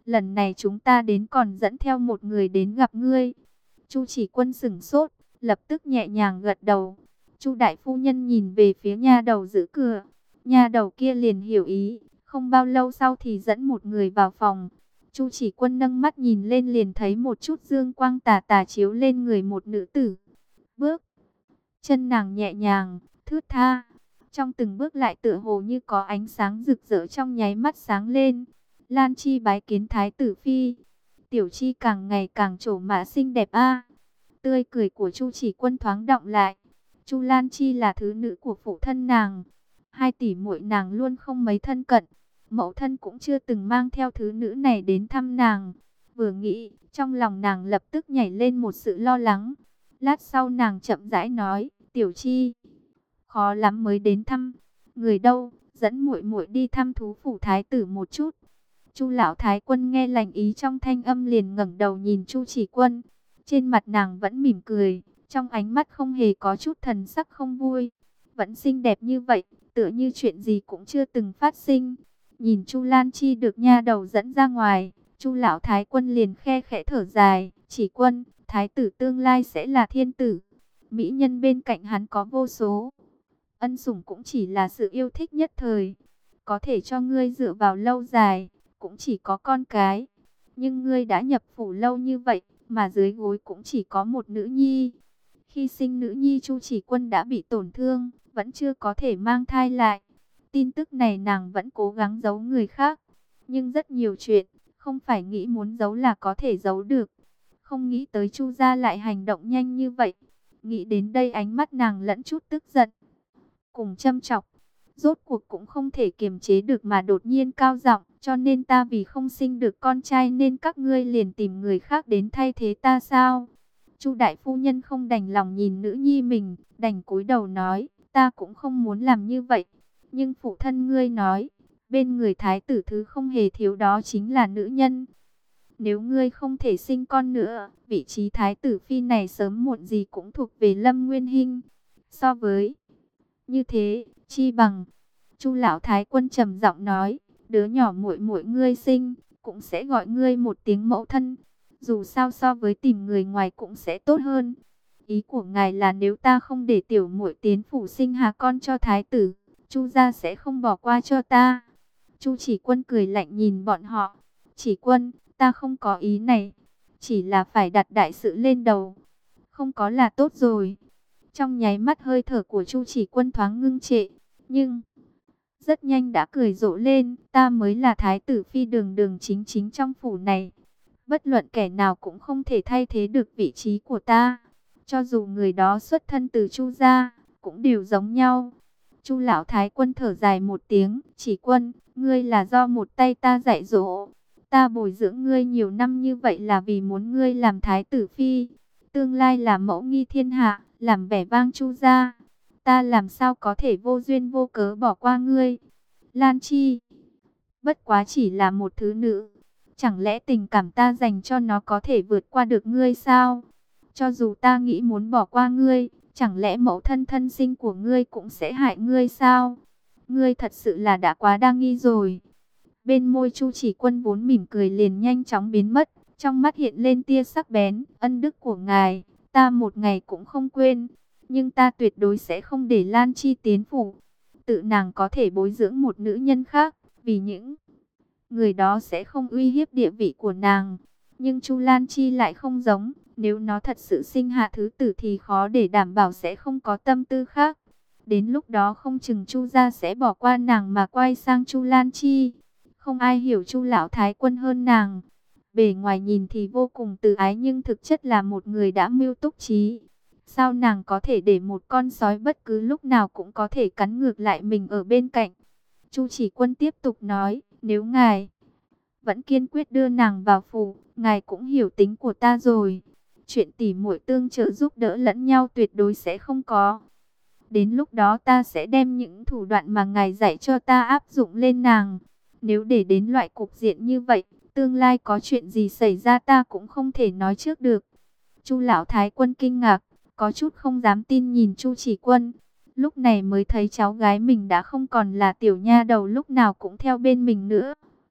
lần này chúng ta đến còn dẫn theo một người đến gặp ngươi. Chu Chỉ Quân sững sốt, lập tức nhẹ nhàng gật đầu. Chu đại phu nhân nhìn về phía nha đầu giữ cửa. Nha đầu kia liền hiểu ý, không bao lâu sau thì dẫn một người vào phòng. Chu Chỉ Quân nâng mắt nhìn lên liền thấy một chút dương quang tà tà chiếu lên người một nữ tử. Bước chân nàng nhẹ nhàng, thướt tha, trong từng bước lại tựa hồ như có ánh sáng rực rỡ trong nháy mắt sáng lên. Lan Chi bái kiến thái tử phi. Tiểu Chi càng ngày càng trổ mã xinh đẹp a. Tươi cười của Chu Chỉ Quân thoáng động lại. Chu Lan Chi là thứ nữ của phụ thân nàng, hai tỷ muội nàng luôn không mấy thân cận, mẫu thân cũng chưa từng mang theo thứ nữ này đến thăm nàng. Vừa nghĩ, trong lòng nàng lập tức nhảy lên một sự lo lắng. Lát sau nàng chậm rãi nói, Tiểu Chi, khó lắm mới đến thăm, người đâu, dẫn muội muội đi thăm thú phủ thái tử một chút. Chu lão thái quân nghe lành ý trong thanh âm liền ngẩng đầu nhìn Chu Chỉ Quân, trên mặt nàng vẫn mỉm cười, trong ánh mắt không hề có chút thần sắc không vui, vẫn xinh đẹp như vậy, tựa như chuyện gì cũng chưa từng phát sinh. Nhìn Chu Lan Chi được nha đầu dẫn ra ngoài, Chu lão thái quân liền khe khẽ thở dài, Chỉ Quân, thái tử tương lai sẽ là thiên tử, mỹ nhân bên cạnh hắn có vô số, ân sủng cũng chỉ là sự yêu thích nhất thời, có thể cho ngươi dựa vào lâu dài, cũng chỉ có con cái. Nhưng ngươi đã nhập phủ lâu như vậy, mà dưới gối cũng chỉ có một nữ nhi. Khi sinh nữ nhi Chu Chỉ Quân đã bị tổn thương, vẫn chưa có thể mang thai lại. Tin tức này nàng vẫn cố gắng giấu người khác. Nhưng rất nhiều chuyện, không phải nghĩ muốn giấu là có thể giấu được. Không nghĩ tới Chu gia lại hành động nhanh như vậy. Nghĩ đến đây ánh mắt nàng lẫn chút tức giận, cùng châm chọc. Rốt cuộc cũng không thể kiềm chế được mà đột nhiên cao giọng, cho nên ta vì không sinh được con trai nên các ngươi liền tìm người khác đến thay thế ta sao? Chu đại phu nhân không đành lòng nhìn nữ nhi mình, đành cúi đầu nói, ta cũng không muốn làm như vậy. Nhưng phụ thân ngươi nói, bên người thái tử thứ không hề thiếu đó chính là nữ nhân. Nếu ngươi không thể sinh con nữa, vị trí thái tử phi này sớm muộn gì cũng thuộc về Lâm Nguyên Hinh. So với như thế, chi bằng, Chu lão thái quân trầm giọng nói, đứa nhỏ muội muội ngươi sinh, cũng sẽ gọi ngươi một tiếng mẫu thân. Dù sao so với tìm người ngoài cũng sẽ tốt hơn. Ý của ngài là nếu ta không để tiểu muội tiến phủ sinh hạ con cho thái tử, Chu gia sẽ không bỏ qua cho ta. Chu Chỉ Quân cười lạnh nhìn bọn họ. Chỉ Quân, ta không có ý này, chỉ là phải đặt đại sự lên đầu. Không có là tốt rồi. Trong nháy mắt hơi thở của Chu Chỉ Quân thoáng ngưng trệ, nhưng rất nhanh đã cười rộ lên, ta mới là thái tử phi đường đường chính chính trong phủ này. Bất luận kẻ nào cũng không thể thay thế được vị trí của ta. Cho dù người đó xuất thân từ Chu gia, cũng đều giống nhau. Chu lão thái quân thở dài một tiếng, Chỉ Quân, ngươi là do một tay ta dạy dỗ. Ta bồi dưỡng ngươi nhiều năm như vậy là vì muốn ngươi làm thái tử phi. Tương lai là mẫu nghi thiên hạ, làm vẻ vang Chu gia. Ta làm sao có thể vô duyên vô cớ bỏ qua ngươi. Lan Chi, bất quá chỉ là một thứ nữ. Chẳng lẽ tình cảm ta dành cho nó có thể vượt qua được ngươi sao? Cho dù ta nghĩ muốn bỏ qua ngươi, chẳng lẽ mẫu thân thân sinh của ngươi cũng sẽ hại ngươi sao? Ngươi thật sự là đã quá đa nghi rồi. Bên môi Chu Chỉ Quân vốn mỉm cười liền nhanh chóng biến mất, trong mắt hiện lên tia sắc bén, ân đức của ngài, ta một ngày cũng không quên, nhưng ta tuyệt đối sẽ không để Lan Chi tiến phủ. Tự nàng có thể bồi dưỡng một nữ nhân khác, vì những người đó sẽ không uy hiếp địa vị của nàng. Nhưng Chu Lan Chi lại không giống, nếu nó thật sự sinh hạ thứ tử thì khó để đảm bảo sẽ không có tâm tư khác. Đến lúc đó không chừng Chu gia sẽ bỏ qua nàng mà quay sang Chu Lan Chi. Không ai hiểu Chu lão thái quân hơn nàng. Bề ngoài nhìn thì vô cùng từ ái nhưng thực chất là một người đã mưu túc trí. Sao nàng có thể để một con sói bất cứ lúc nào cũng có thể cắn ngược lại mình ở bên cạnh? Chu Chỉ Quân tiếp tục nói, nếu ngài vẫn kiên quyết đưa nàng vào phủ, ngài cũng hiểu tính của ta rồi. Chuyện tỉ muội tương trợ giúp đỡ lẫn nhau tuyệt đối sẽ không có. Đến lúc đó ta sẽ đem những thủ đoạn mà ngài dạy cho ta áp dụng lên nàng. Nếu để đến loại cục diện như vậy, tương lai có chuyện gì xảy ra ta cũng không thể nói trước được. Chu lão thái quân kinh ngạc, có chút không dám tin nhìn Chu Chỉ Quân. Lúc này mới thấy cháu gái mình đã không còn là tiểu nha đầu lúc nào cũng theo bên mình nữa.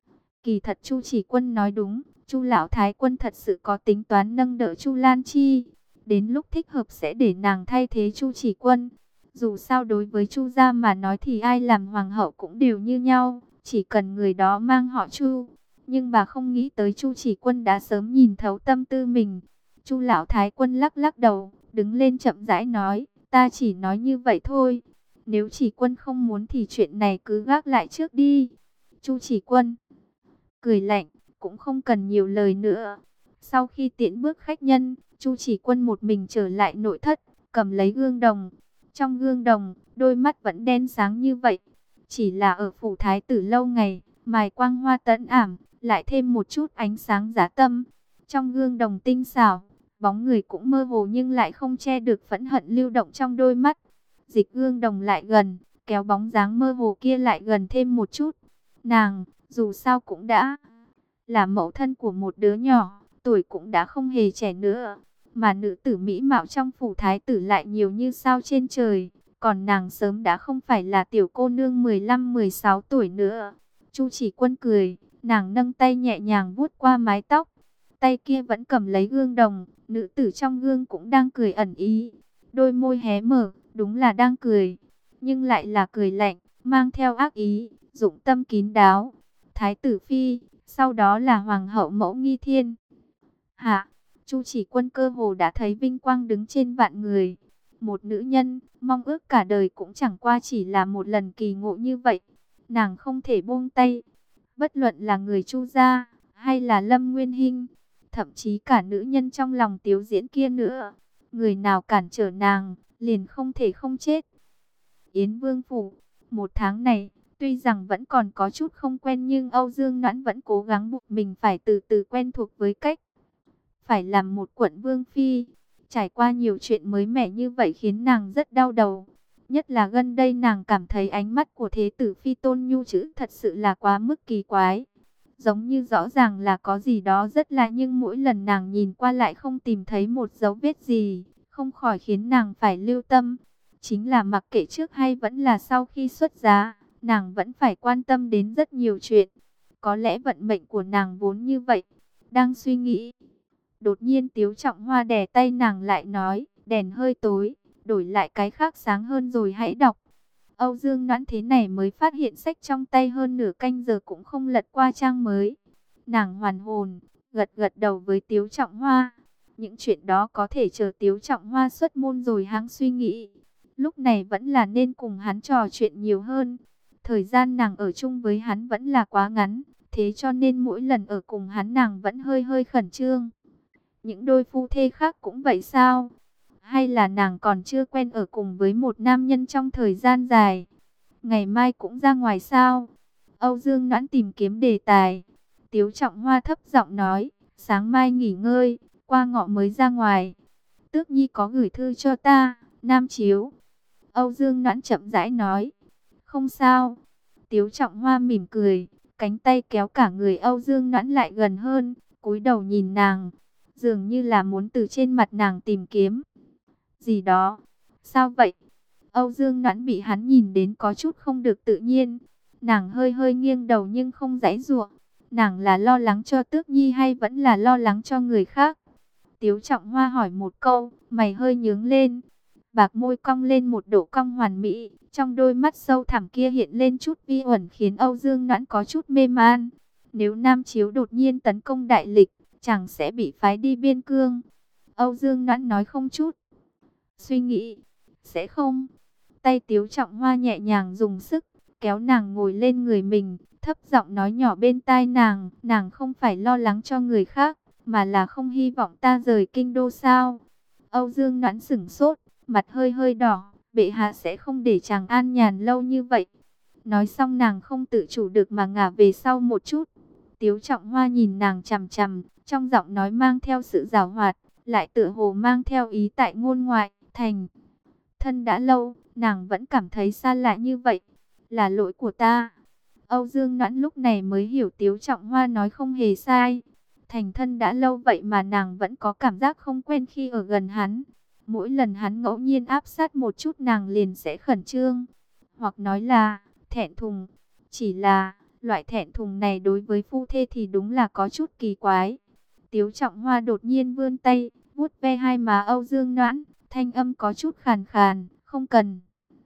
Kỳ thật Chu Chỉ Quân nói đúng, Chu lão thái quân thật sự có tính toán nâng đỡ Chu Lan Chi, đến lúc thích hợp sẽ để nàng thay thế Chu Chỉ Quân. Dù sao đối với Chu gia mà nói thì ai làm hoàng hậu cũng đều như nhau, chỉ cần người đó mang họ Chu. Nhưng bà không nghĩ tới Chu Chỉ Quân đã sớm nhìn thấu tâm tư mình. Chu lão thái quân lắc lắc đầu, đứng lên chậm rãi nói, ta chỉ nói như vậy thôi. Nếu Chỉ Quân không muốn thì chuyện này cứ gác lại trước đi. Chu Chỉ Quân cười lạnh, cũng không cần nhiều lời nữa. Sau khi tiễn bước khách nhân, Chu Chỉ Quân một mình trở lại nội thất, cầm lấy gương đồng. Trong gương đồng, đôi mắt vẫn đen sáng như vậy. Chỉ là ở phủ thái tử lâu ngày, mài quang hoa tẫn ảm, lại thêm một chút ánh sáng giá tâm. Trong gương đồng tinh xảo, bóng người cũng mơ hồ nhưng lại không che được phẫn hận lưu động trong đôi mắt. Dịch gương đồng lại gần, kéo bóng dáng mơ hồ kia lại gần thêm một chút. Nàng, dù sao cũng đã là mẫu thân của một đứa nhỏ, tuổi cũng đã không hề trẻ nữa. Mà nữ tử mỹ mạo trong phủ thái tử lại nhiều như sao trên trời. Còn nàng sớm đã không phải là tiểu cô nương mười lăm mười sáu tuổi nữa. Chu Chỉ Quân cười, nàng nâng tay nhẹ nhàng vuốt qua mái tóc. Tay kia vẫn cầm lấy gương đồng, nữ tử trong gương cũng đang cười ẩn ý. Đôi môi hé mở, đúng là đang cười, nhưng lại là cười lạnh, mang theo ác ý, dụng tâm kín đáo. Thái tử phi, sau đó là hoàng hậu Mẫu Nghi Thiên. Hạ, Chu Chỉ Quân cơ hồ đã thấy vinh quang đứng trên vạn người. Một nữ nhân, mong ước cả đời cũng chẳng qua chỉ là một lần kỳ ngộ như vậy. Nàng không thể buông tay, bất luận là người Chu gia, hay là Lâm Nguyên Hinh, thậm chí cả nữ nhân trong lòng Tiếu Diễn kia nữa. Người nào cản trở nàng, liền không thể không chết. Yến Vương Phủ, một tháng này, tuy rằng vẫn còn có chút không quen nhưng Âu Dương Noãn vẫn cố gắng buộc mình phải từ từ quen thuộc với cách phải làm một quận vương phi. Trải qua nhiều chuyện mới mẻ như vậy khiến nàng rất đau đầu. Nhất là gần đây nàng cảm thấy ánh mắt của thế tử phi Tôn Nhu Trữ thật sự là quá mức kỳ quái. Giống như rõ ràng là có gì đó rất lạ nhưng mỗi lần nàng nhìn qua lại không tìm thấy một dấu vết gì, không khỏi khiến nàng phải lưu tâm. Chính là mặc kệ trước hay vẫn là sau khi xuất giá, nàng vẫn phải quan tâm đến rất nhiều chuyện. Có lẽ vận mệnh của nàng vốn như vậy. Đang suy nghĩ, đột nhiên Tiếu Trọng Hoa đè tay nàng lại nói, đèn hơi tối, đổi lại cái khác sáng hơn rồi hãy đọc. Âu Dương Noãn thế này mới phát hiện sách trong tay hơn nửa canh giờ cũng không lật qua trang mới. Nàng hoàn hồn, gật gật đầu với Tiếu Trọng Hoa. Những chuyện đó có thể chờ Tiếu Trọng Hoa xuất môn rồi hãng suy nghĩ. Lúc này vẫn là nên cùng hắn trò chuyện nhiều hơn. Thời gian nàng ở chung với hắn vẫn là quá ngắn, thế cho nên mỗi lần ở cùng hắn nàng vẫn hơi hơi khẩn trương. Những đôi phu thê khác cũng vậy sao? Hay là nàng còn chưa quen ở cùng với một nam nhân trong thời gian dài? Ngày mai cũng ra ngoài sao? Âu Dương Noãn tìm kiếm đề tài. Tiếu Trọng Hoa thấp giọng nói, sáng mai nghỉ ngơi, qua ngọ mới ra ngoài. Tước Nhi có gửi thư cho ta, Nam Chiếu. Âu Dương Noãn chậm rãi nói, không sao. Tiếu Trọng Hoa mỉm cười, cánh tay kéo cả người Âu Dương Noãn lại gần hơn, cúi đầu nhìn nàng, dường như là muốn từ trên mặt nàng tìm kiếm gì đó. Sao vậy? Âu Dương Noãn bị hắn nhìn đến có chút không được tự nhiên. Nàng hơi hơi nghiêng đầu nhưng không giãy giụa. Nàng là lo lắng cho Tước Nhi hay vẫn là lo lắng cho người khác? Tiếu Trọng Hoa hỏi một câu, mày hơi nhướng lên. Bạc môi cong lên một độ cong hoàn mỹ, trong đôi mắt sâu thẳm kia hiện lên chút vi uẩn khiến Âu Dương Noãn có chút mê man. Nếu Nam Chiếu đột nhiên tấn công đại lịch, chẳng sẽ bị phái đi biên cương. Âu Dương Noãn nói không chút suy nghĩ, sẽ không. Tay Tiếu Trọng Hoa nhẹ nhàng dùng sức, kéo nàng ngồi lên người mình, thấp giọng nói nhỏ bên tai nàng, nàng không phải lo lắng cho người khác, mà là không hy vọng ta rời kinh đô sao. Âu Dương Noãn sửng sốt, mặt hơi hơi đỏ, bệ hạ sẽ không để chàng an nhàn lâu như vậy. Nói xong nàng không tự chủ được mà ngả về sau một chút. Tiếu Trọng Hoa nhìn nàng chằm chằm, trong giọng nói mang theo sự giảo hoạt, lại tựa hồ mang theo ý tại ngôn ngoại, thành thân đã lâu, nàng vẫn cảm thấy xa lạ như vậy. Là lỗi của ta. Âu Dương Noãn lúc này mới hiểu Tiếu Trọng Hoa nói không hề sai. Thành thân đã lâu vậy mà nàng vẫn có cảm giác không quen khi ở gần hắn. Mỗi lần hắn ngẫu nhiên áp sát một chút nàng liền sẽ khẩn trương, hoặc nói là thẹn thùng. Chỉ là Loại thẹn thùng này đối với phu thê thì đúng là có chút kỳ quái. Tiếu Trọng Hoa đột nhiên vươn tay, vuốt ve hai má Âu Dương Noãn, thanh âm có chút khàn khàn, không cần.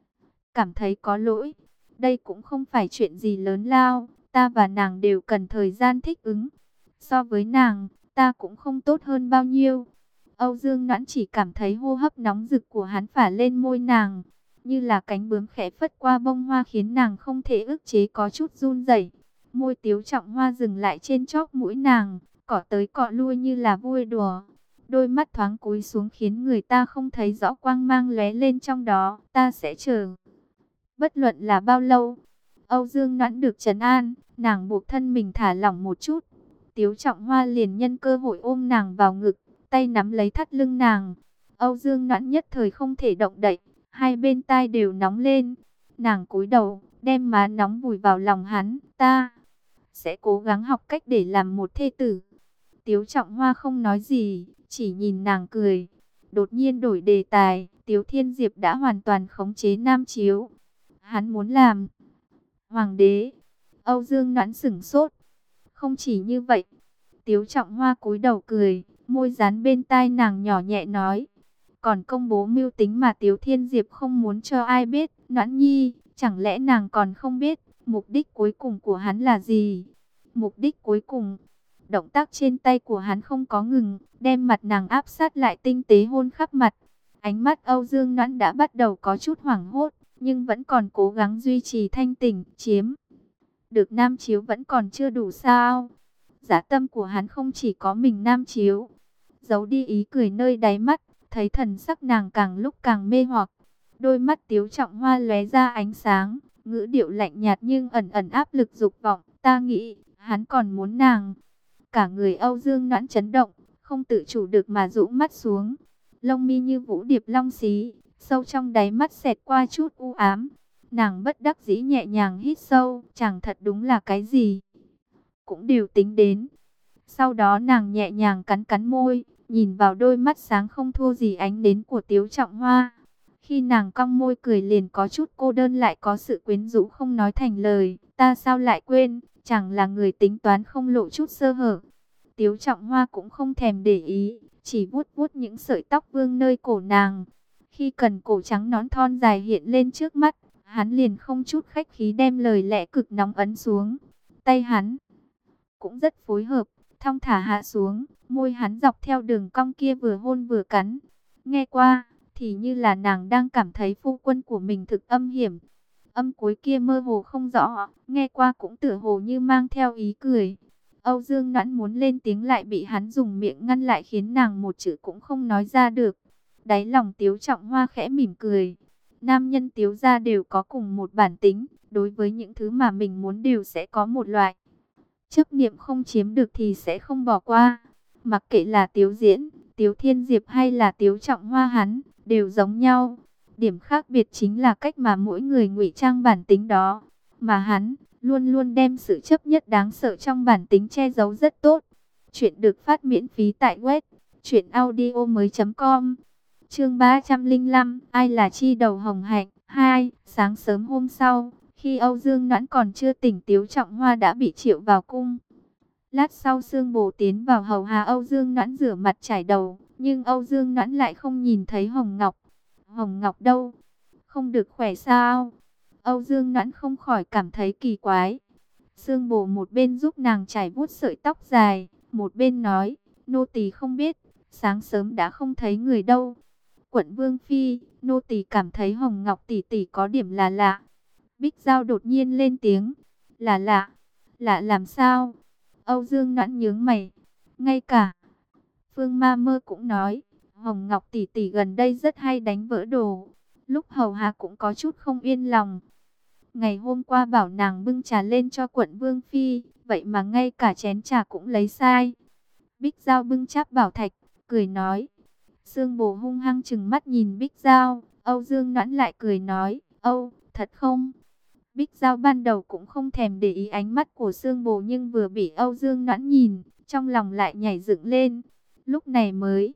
Cảm thấy có lỗi, đây cũng không phải chuyện gì lớn lao, ta và nàng đều cần thời gian thích ứng. So với nàng, ta cũng không tốt hơn bao nhiêu. Âu Dương Noãn chỉ cảm thấy hô hấp nóng rực của hắn phả lên môi nàng, như là cánh bướm khẽ phất qua bông hoa khiến nàng không thể ức chế có chút run rẩy. Môi Tiếu Trọng Hoa dừng lại trên chóp mũi nàng, cọ tới cọ lui như là vui đùa. Đôi mắt thoáng cúi xuống khiến người ta không thấy rõ quang mang lóe lên trong đó. Ta sẽ chờ. Bất luận là bao lâu. Âu Dương Noãn được trấn an, nàng buộc thân mình thả lỏng một chút. Tiếu Trọng Hoa liền nhân cơ hội ôm nàng vào ngực, tay nắm lấy thắt lưng nàng. Âu Dương Noãn nhất thời không thể động đậy, hai bên tai đều nóng lên. Nàng cúi đầu, đem má nóng vùi vào lòng hắn. Ta sẽ cố gắng học cách để làm một thê tử. Tiếu Trọng Hoa không nói gì, chỉ nhìn nàng cười. Đột nhiên đổi đề tài, Tiếu Thiên Diệp đã hoàn toàn khống chế Nam Chiếu. Hắn muốn làm hoàng đế. Âu Dương Noãn sửng sốt. Không chỉ như vậy. Tiếu Trọng Hoa cúi đầu cười, môi dán bên tai nàng nhỏ nhẹ nói. Còn công bố mưu tính mà Tiếu Thiên Diệp không muốn cho ai biết. Noãn nhi, chẳng lẽ nàng còn không biết mục đích cuối cùng của hắn là gì? Mục đích cuối cùng. Động tác trên tay của hắn không có ngừng, đem mặt nàng áp sát lại tinh tế hôn khắp mặt. Ánh mắt Âu Dương Noãn đã bắt đầu có chút hoảng hốt, nhưng vẫn còn cố gắng duy trì thanh tỉnh. Chiếm được Nam Chiếu vẫn còn chưa đủ sao? Dã tâm của hắn không chỉ có mình Nam Chiếu. Giấu đi ý cười nơi đáy mắt, thấy thần sắc nàng càng lúc càng mê hoặc. Đôi mắt Tiếu Trọng Hoa lóe ra ánh sáng, ngữ điệu lạnh nhạt nhưng ẩn ẩn áp lực dục vọng. Ta nghĩ, hắn còn muốn nàng. Cả người Âu Dương Noãn chấn động, không tự chủ được mà rũ mắt xuống. Lông mi như vũ điệp long xí, sâu trong đáy mắt xẹt qua chút u ám. Nàng bất đắc dĩ nhẹ nhàng hít sâu, chẳng thật đúng là cái gì cũng đều tính đến. Sau đó nàng nhẹ nhàng cắn cắn môi, nhìn vào đôi mắt sáng không thua gì ánh đến của Tiếu Trọng Hoa. Khi nàng cong môi cười liền có chút cô đơn lại có sự quyến rũ không nói thành lời. Ta sao lại quên, chẳng là người tính toán không lộ chút sơ hở. Tiếu Trọng Hoa cũng không thèm để ý, chỉ vuốt vuốt những sợi tóc vương nơi cổ nàng. Khi cần cổ trắng nón thon dài hiện lên trước mắt, hắn liền không chút khách khí đem lời lẽ cực nóng ấn xuống. Tay hắn cũng rất phối hợp, thong thả hạ xuống, môi hắn dọc theo đường cong kia vừa hôn vừa cắn. Nghe qua, thì như là nàng đang cảm thấy phu quân của mình thực âm hiểm. Âm cuối kia mơ hồ không rõ, nghe qua cũng tựa hồ như mang theo ý cười. Âu Dương Noãn muốn lên tiếng lại bị hắn dùng miệng ngăn lại khiến nàng một chữ cũng không nói ra được. Đáy lòng Tiếu Trọng Hoa khẽ mỉm cười. Nam nhân Tiếu gia đều có cùng một bản tính, đối với những thứ mà mình muốn đều sẽ có một loại chấp niệm không chiếm được thì sẽ không bỏ qua. Mặc kệ là Tiếu Diễn, Tiếu Thiên Diệp hay là Tiếu Trọng Hoa hắn, đều giống nhau. Điểm khác biệt chính là cách mà mỗi người ngụy trang bản tính đó. Mà hắn, luôn luôn đem sự chấp nhất đáng sợ trong bản tính che giấu rất tốt. Chuyện được phát miễn phí tại web truyện audio mới chấm com. Chương ba trăm lẻ lăm, ai là chi đầu hồng hạnh. Hai, sáng sớm hôm sau, khi Âu Dương Noãn còn chưa tỉnh, Tiếu Trọng Hoa đã bị triệu vào cung. Lát sau Sương Bồ tiến vào hầu hạ Âu Dương Noãn rửa mặt chải đầu, nhưng Âu Dương Noãn lại không nhìn thấy Hồng Ngọc. Hồng Ngọc đâu? Không được khỏe sao? Âu Dương Noãn không khỏi cảm thấy kỳ quái. Sương Bồ một bên giúp nàng chải vuốt sợi tóc dài, một bên nói, nô tỳ không biết, sáng sớm đã không thấy người đâu. Quận Vương Phi, nô tỳ cảm thấy Hồng Ngọc tỷ tỷ có điểm là lạ. Bích Giao đột nhiên lên tiếng, là lạ, lạ làm sao? Âu Dương Noãn nhướng mày, ngay cả Phương Ma Mơ cũng nói, Hồng Ngọc tỷ tỷ gần đây rất hay đánh vỡ đồ. Lúc hầu hạ cũng có chút không yên lòng. Ngày hôm qua bảo nàng bưng trà lên cho quận Vương Phi, vậy mà ngay cả chén trà cũng lấy sai. Bích Giao bưng cháp bảo thạch, cười nói. Sương Bồ hung hăng chừng mắt nhìn Bích Giao, Âu Dương Noãn lại cười nói, Âu, thật không? Bích Giao ban đầu cũng không thèm để ý ánh mắt của Sương Bồ, nhưng vừa bị Âu Dương Noãn nhìn, trong lòng lại nhảy dựng lên. Lúc này mới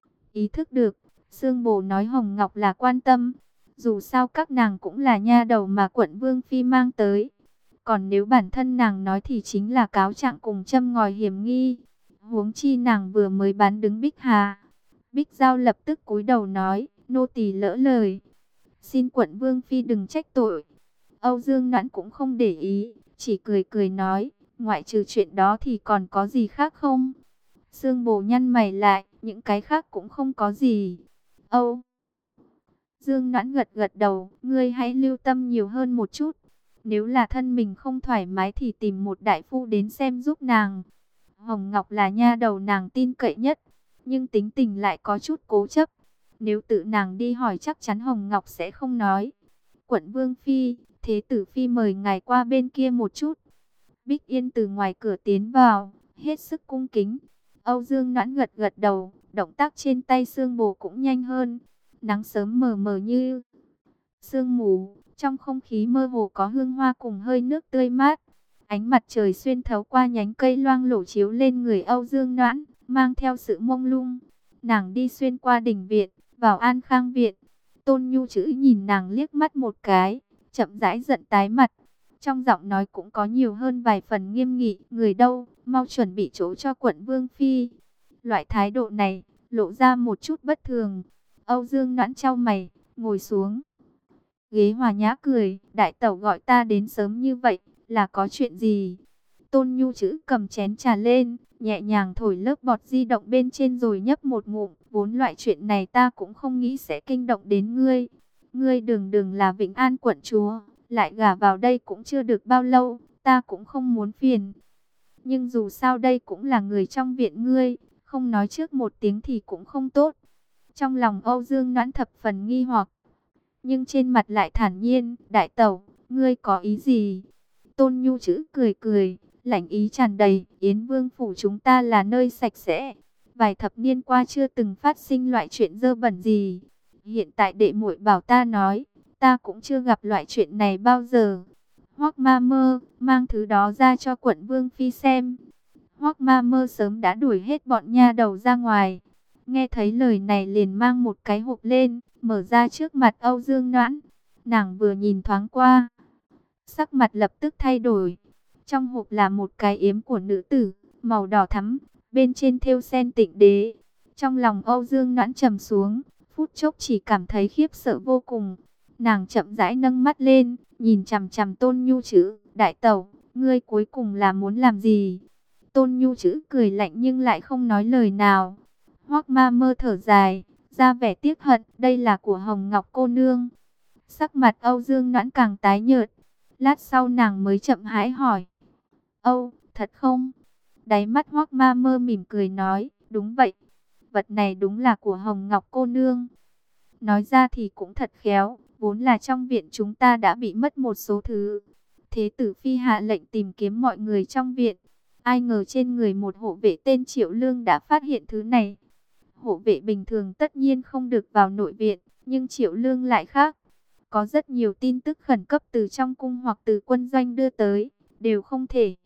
ý thức được, Sương Bồ nói Hồng Ngọc là quan tâm. Dù sao các nàng cũng là nha đầu mà quận Vương Phi mang tới. Còn nếu bản thân nàng nói thì chính là cáo trạng cùng châm ngòi hiểm nghi. Huống chi nàng vừa mới bán đứng Bích Hà. Bích Giao lập tức cúi đầu nói, nô tỳ lỡ lời. Xin quận vương phi đừng trách tội. Âu Dương Noãn cũng không để ý, chỉ cười cười nói, ngoại trừ chuyện đó thì còn có gì khác không? Sương Bồ nhăn mày lại, những cái khác cũng không có gì. Âu Dương Noãn gật gật đầu, ngươi hãy lưu tâm nhiều hơn một chút. Nếu là thân mình không thoải mái thì tìm một đại phu đến xem giúp nàng. Hồng Ngọc là nha đầu nàng tin cậy nhất, nhưng tính tình lại có chút cố chấp. Nếu tự nàng đi hỏi chắc chắn Hồng Ngọc sẽ không nói. Quận Vương Phi, Thế Tử Phi mời ngài qua bên kia một chút. Bích Yên từ ngoài cửa tiến vào, hết sức cung kính. Âu Dương Noãn gật gật đầu, động tác trên tay Sương Bồ cũng nhanh hơn. Nắng sớm mờ mờ như sương mù, trong không khí mơ hồ có hương hoa cùng hơi nước tươi mát. Ánh mặt trời xuyên thấu qua nhánh cây loang lổ chiếu lên người Âu Dương Noãn, mang theo sự mông lung. Nàng đi xuyên qua đình viện, vào An Khang viện. Tôn Nhu Chữ nhìn nàng liếc mắt một cái, chậm rãi giận tái mặt. Trong giọng nói cũng có nhiều hơn vài phần nghiêm nghị, người đâu, mau chuẩn bị chỗ cho quận Vương Phi. Loại thái độ này, lộ ra một chút bất thường. Âu Dương Noãn chau mày, ngồi xuống. Ghế hòa nhã cười, đại tẩu gọi ta đến sớm như vậy, là có chuyện gì? Tôn Nhu Chữ cầm chén trà lên, nhẹ nhàng thổi lớp bọt di động bên trên rồi nhấp một ngụm. Vốn loại chuyện này ta cũng không nghĩ sẽ kinh động đến ngươi. Ngươi đường đường là Vĩnh An quận chúa, lại gả vào đây cũng chưa được bao lâu, ta cũng không muốn phiền. Nhưng dù sao đây cũng là người trong viện ngươi, không nói trước một tiếng thì cũng không tốt. Trong lòng Âu Dương Noãn thập phần nghi hoặc, nhưng trên mặt lại thản nhiên, đại tẩu, ngươi có ý gì? Tôn Nhu Chữ cười cười, lãnh ý tràn đầy, Yến Vương phủ chúng ta là nơi sạch sẽ. Vài thập niên qua chưa từng phát sinh loại chuyện dơ bẩn gì. Hiện tại đệ muội bảo ta nói, ta cũng chưa gặp loại chuyện này bao giờ. Hoắc Ma Mơ, mang thứ đó ra cho quận Vương Phi xem. Hoắc Ma Mơ sớm đã đuổi hết bọn nha đầu ra ngoài. Nghe thấy lời này liền mang một cái hộp lên, mở ra trước mặt Âu Dương Noãn. Nàng vừa nhìn thoáng qua, sắc mặt lập tức thay đổi. Trong hộp là một cái yếm của nữ tử, màu đỏ thắm, bên trên thêu sen tịnh đế. Trong lòng Âu Dương Noãn trầm xuống, phút chốc chỉ cảm thấy khiếp sợ vô cùng. Nàng chậm rãi nâng mắt lên, nhìn chằm chằm Tôn Nhu Chữ, đại tẩu, ngươi cuối cùng là muốn làm gì? Tôn Nhu Chữ cười lạnh nhưng lại không nói lời nào. Hoắc Ma Mơ thở dài, ra vẻ tiếc hận, đây là của Hồng Ngọc cô nương. Sắc mặt Âu Dương Noãn càng tái nhợt. Lát sau nàng mới chậm rãi hỏi, Âu, thật không? Đáy mắt Hoắc Ma Mơ mỉm cười nói, đúng vậy, vật này đúng là của Hồng Ngọc cô nương. Nói ra thì cũng thật khéo, vốn là trong viện chúng ta đã bị mất một số thứ. Thế tử phi hạ lệnh tìm kiếm mọi người trong viện. Ai ngờ trên người một hộ vệ tên Triệu Lương đã phát hiện thứ này. Hộ vệ bình thường tất nhiên không được vào nội viện, nhưng Triệu Lương lại khác. Có rất nhiều tin tức khẩn cấp từ trong cung hoặc từ quân doanh đưa tới, đều không thể